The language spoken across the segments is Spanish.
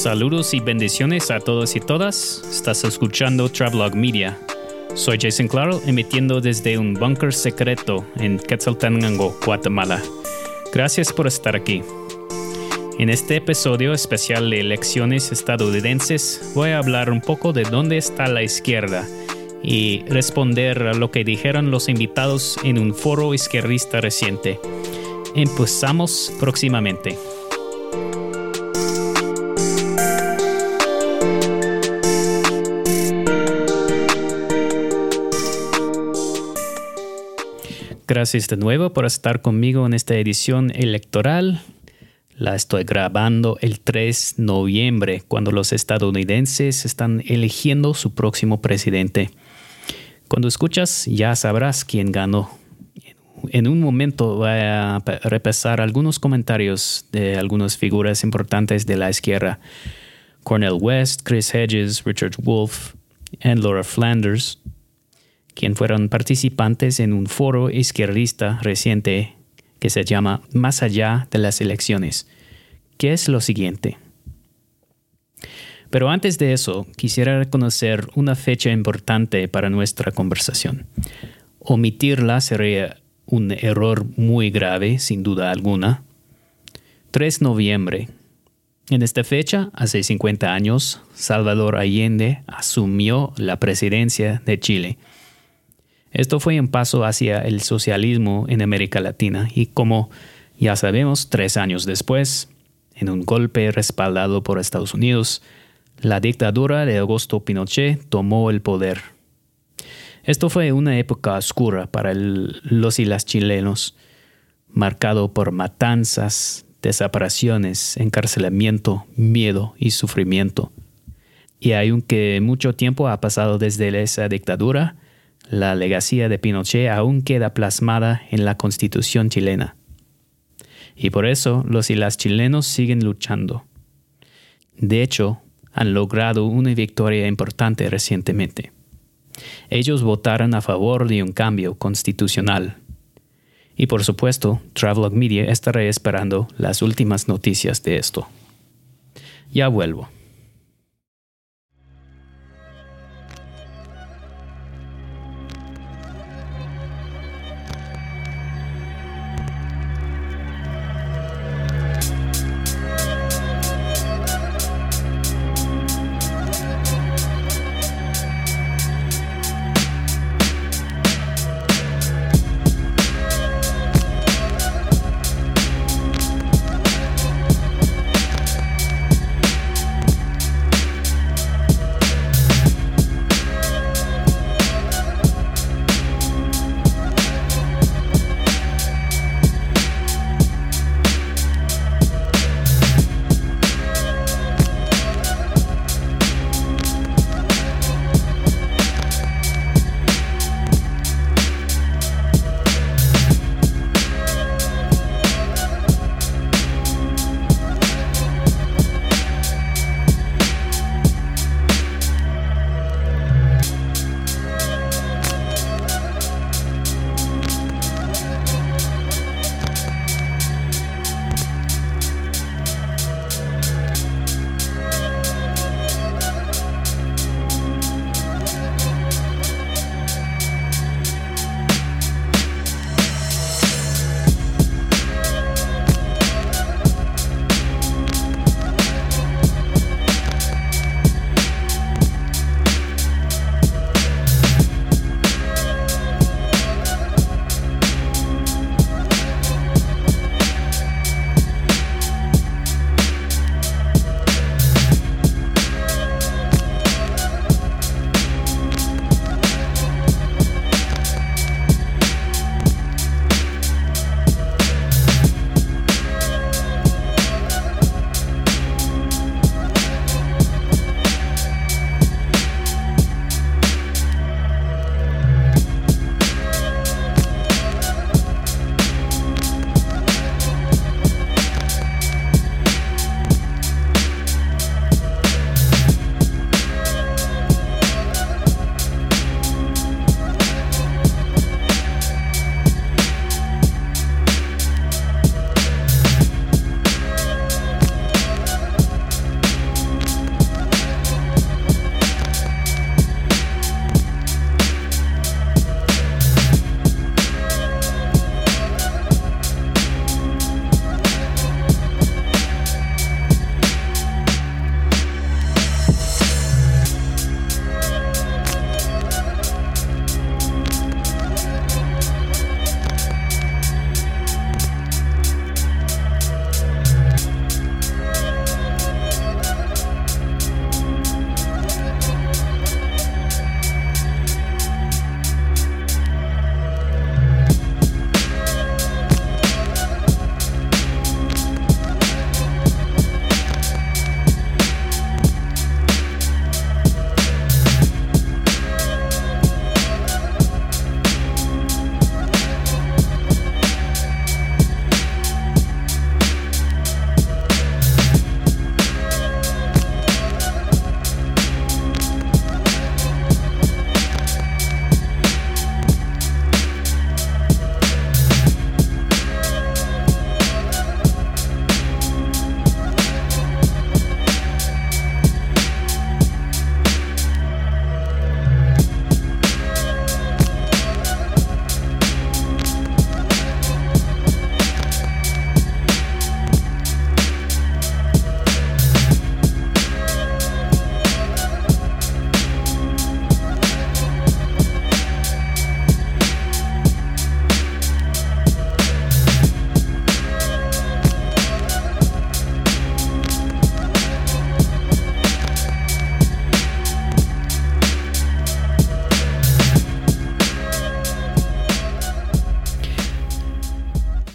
Saludos y bendiciones a todos y todas. Estás escuchando Travelog Media. Soy Jason Claro, emitiendo desde un búnker secreto en Quetzaltenango, Guatemala. Gracias por estar aquí. En este episodio especial de elecciones estadounidenses, voy a hablar un poco de dónde está la izquierda y responder a lo que dijeron los invitados en un foro izquierdista reciente. Empezamos próximamente. Gracias de nuevo por estar conmigo en esta edición electoral. La estoy grabando el 3 de noviembre, cuando los estadounidenses están eligiendo su próximo presidente. Cuando escuchas, ya sabrás quién ganó. En un momento voy a repasar algunos comentarios de algunas figuras importantes de la izquierda. Cornel West, Chris Hedges, Richard Wolff y Laura Flanders, quien fueron participantes en un foro izquierdista reciente que se llama Más allá de las elecciones, que es lo siguiente. Pero antes de eso, quisiera reconocer una fecha importante para nuestra conversación. Omitirla sería un error muy grave, sin duda alguna. 3 de noviembre. En esta fecha, hace 50 años, Salvador Allende asumió la presidencia de Chile. Esto fue un paso hacia el socialismo en América Latina y, como ya sabemos, 3 años después, en un golpe respaldado por Estados Unidos, la dictadura de Augusto Pinochet tomó el poder. Esto fue una época oscura para los y las chilenos, marcado por matanzas, desapariciones, encarcelamiento, miedo y sufrimiento. Y aunque mucho tiempo ha pasado desde esa dictadura, la legacía de Pinochet aún queda plasmada en la Constitución chilena. Y por eso los y las chilenos siguen luchando. De hecho, han logrado una victoria importante recientemente. Ellos votaron a favor de un cambio constitucional. Y por supuesto, Travelog Media estará esperando las últimas noticias de esto. Ya vuelvo.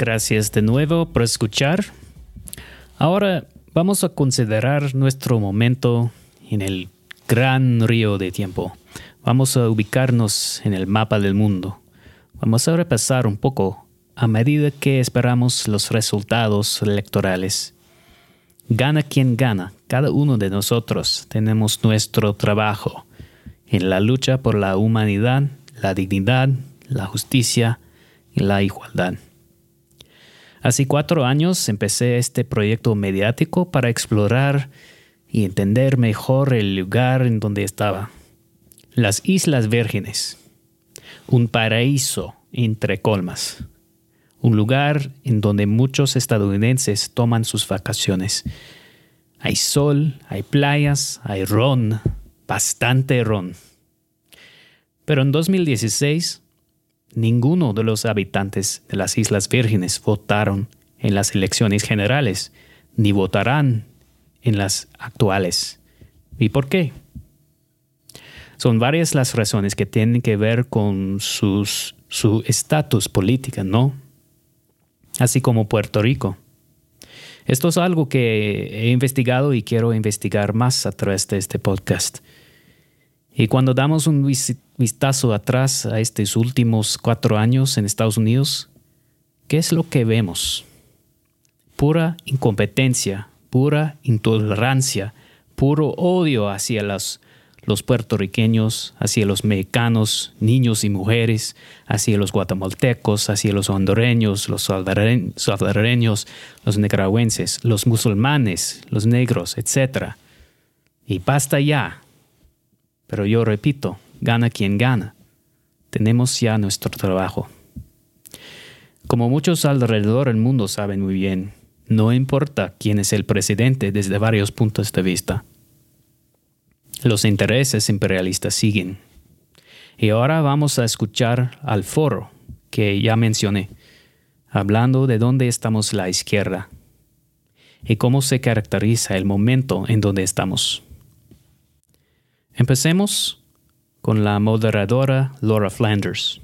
Gracias de nuevo por escuchar. Ahora vamos a considerar nuestro momento en el gran río de tiempo. Vamos a ubicarnos en el mapa del mundo. Vamos a repasar un poco a medida que esperamos los resultados electorales. Gana quien gana. Cada uno de nosotros tenemos nuestro trabajo en la lucha por la humanidad, la dignidad, la justicia y la igualdad. Hace 4 años empecé este proyecto mediático para explorar y entender mejor el lugar en donde estaba. Las Islas Vírgenes, un paraíso entre colmas. Un lugar en donde muchos estadounidenses toman sus vacaciones. Hay sol, hay playas, hay ron, bastante ron. Pero en 2016, ninguno de los habitantes de las Islas Vírgenes votaron en las elecciones generales, ni votarán en las actuales. ¿Y por qué? Son varias las razones que tienen que ver con su estatus político, ¿no? Así como Puerto Rico. Esto es algo que he investigado y quiero investigar más a través de este podcast. Y cuando damos un vistazo atrás a estos últimos 4 años en Estados Unidos, ¿qué es lo que vemos? Pura incompetencia, pura intolerancia, puro odio hacia los puertorriqueños, hacia los mexicanos, niños y mujeres, hacia los guatemaltecos, hacia los hondureños, los salvadoreños, los nicaragüenses, los musulmanes, los negros, etc. Y basta ya. Pero yo repito, gana quien gana. Tenemos ya nuestro trabajo. Como muchos alrededor del mundo saben muy bien, no importa quién es el presidente desde varios puntos de vista. Los intereses imperialistas siguen. Y ahora vamos a escuchar al foro que ya mencioné, hablando de dónde estamos la izquierda y cómo se caracteriza el momento en donde estamos. Empecemos con la moderadora Laura Flanders.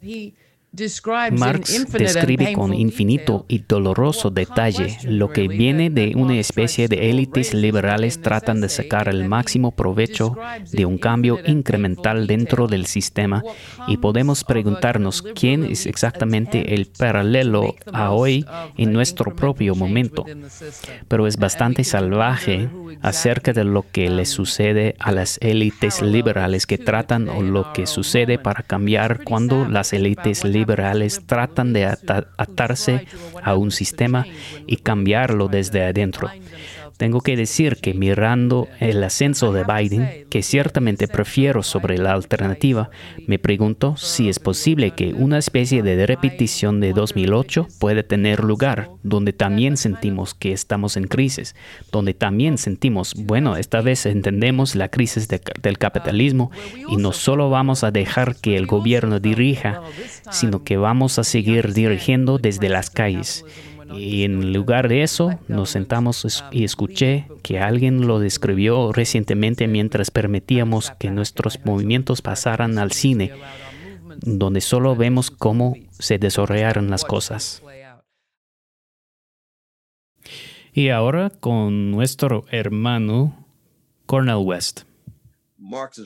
Marx describe con infinito y doloroso detalle lo que viene de una especie de élites liberales tratan de sacar el máximo provecho de un cambio incremental dentro del sistema y podemos preguntarnos quién es exactamente el paralelo a hoy en nuestro propio momento. Pero es bastante salvaje acerca de lo que le sucede a las élites liberales que tratan o lo que sucede para cambiar cuando las élites liberales tratan de atarse a un sistema y cambiarlo desde adentro. Tengo que decir que mirando el ascenso de Biden, que ciertamente prefiero sobre la alternativa, me pregunto si es posible que una especie de repetición de 2008 puede tener lugar, donde también sentimos que estamos en crisis, donde también sentimos, bueno, esta vez entendemos la crisis del capitalismo y no solo vamos a dejar que el gobierno dirija, sino que vamos a seguir dirigiendo desde las calles. Y en lugar de eso, nos sentamos y escuché que alguien lo describió recientemente mientras permitíamos que nuestros movimientos pasaran al cine, donde solo vemos cómo se desarrollaron las cosas. Y ahora con nuestro hermano Cornel West. Marx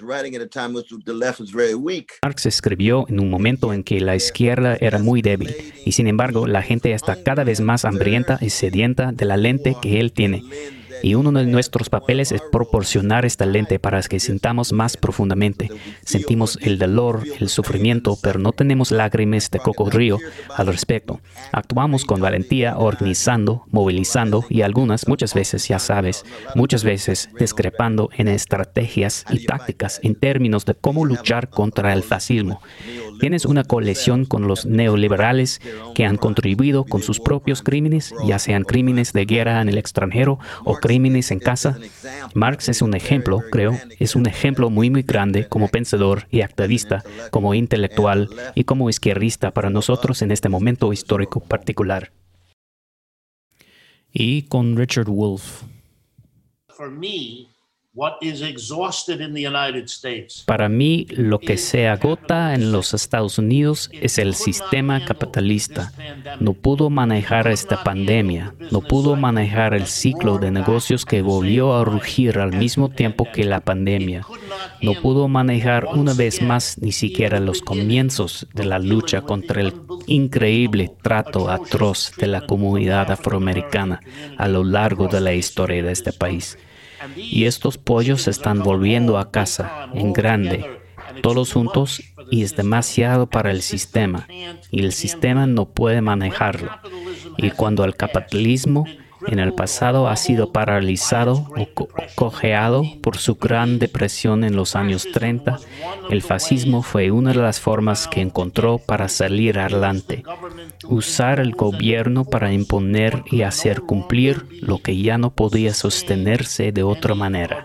escribió en un momento en que la izquierda era muy débil, y sin embargo la gente está cada vez más hambrienta y sedienta de la lente que él tiene. Y uno de nuestros papeles es proporcionar esta lente para que sintamos más profundamente. Sentimos el dolor, el sufrimiento, pero no tenemos lágrimas de cocodrilo al respecto. Actuamos con valentía, organizando, movilizando y muchas veces, ya sabes, muchas veces discrepando en estrategias y tácticas en términos de cómo luchar contra el fascismo. Tienes una coalición con los neoliberales que han contribuido con sus propios crímenes, ya sean crímenes de guerra en el extranjero o crímenes en casa. Marx es un ejemplo, creo, es un ejemplo muy grande como pensador y activista, como intelectual y como izquierdista para nosotros en este momento histórico particular. Y con Richard Wolff. Para mí, lo que se agota en los Estados Unidos es el sistema capitalista. No pudo manejar esta pandemia, no pudo manejar el ciclo de negocios que volvió a rugir al mismo tiempo que la pandemia. No pudo manejar una vez más ni siquiera los comienzos de la lucha contra el increíble trato atroz de la comunidad afroamericana a lo largo de la historia de este país. Y estos pollos están volviendo a casa, en grande, todos juntos, y es demasiado para el sistema, y el sistema no puede manejarlo. Y cuando el capitalismo en el pasado ha sido paralizado o cojeado por su gran depresión en los años 30, el fascismo fue una de las formas que encontró para salir adelante. Usar el gobierno para imponer y hacer cumplir lo que ya no podía sostenerse de otra manera.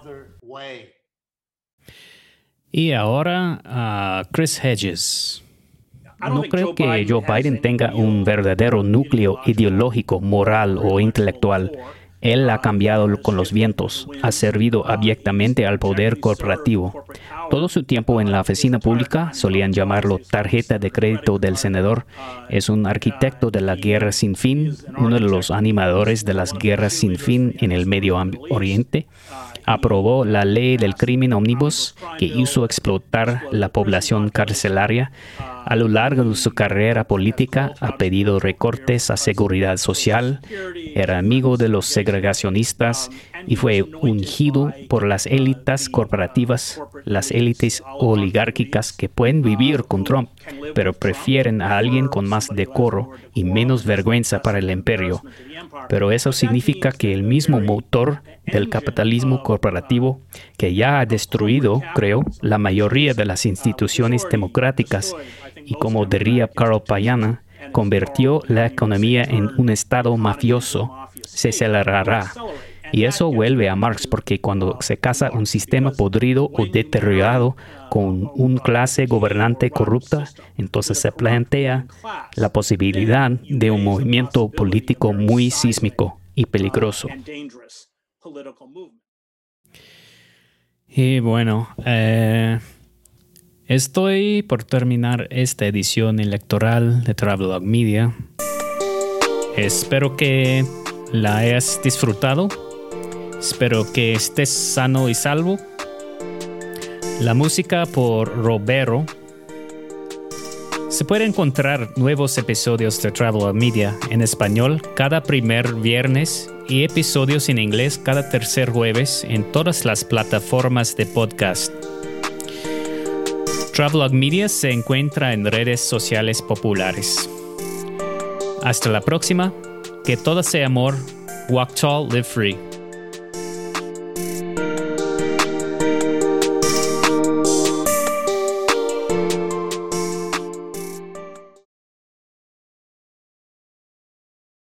Y ahora a Chris Hedges. No creo que Joe Biden tenga un verdadero núcleo ideológico, moral o intelectual. Él ha cambiado con los vientos, ha servido abiertamente al poder corporativo. Todo su tiempo en la oficina pública, solían llamarlo tarjeta de crédito del senador, es un arquitecto de la guerra sin fin, uno de los animadores de las guerras sin fin en el Medio Oriente. Aprobó la ley del crimen ómnibus que hizo explotar la población carcelaria. A lo largo de su carrera política ha pedido recortes a seguridad social, era amigo de los segregacionistas y fue ungido por las élites corporativas, las élites oligárquicas que pueden vivir con Trump, pero prefieren a alguien con más decoro y menos vergüenza para el imperio. Pero eso significa que el mismo motor del capitalismo corporativo, que ya ha destruido, creo, la mayoría de las instituciones democráticas, y como diría Carl Payana, convirtió la economía en un estado mafioso, se acelerará. Y eso vuelve a Marx, porque cuando se casa un sistema podrido o deteriorado con una clase gobernante corrupta, entonces se plantea la posibilidad de un movimiento político muy sísmico y peligroso. Y bueno, estoy por terminar esta edición electoral de Travelog Media. Espero que la hayas disfrutado. Espero que estés sano y salvo. La música por Robero. Se puede encontrar nuevos episodios de Travelog Media en español cada primer viernes y episodios en inglés cada tercer jueves en todas las plataformas de podcast. Travelog Media se encuentra en redes sociales populares. Hasta la próxima. Que todo sea amor. Walk tall, live free.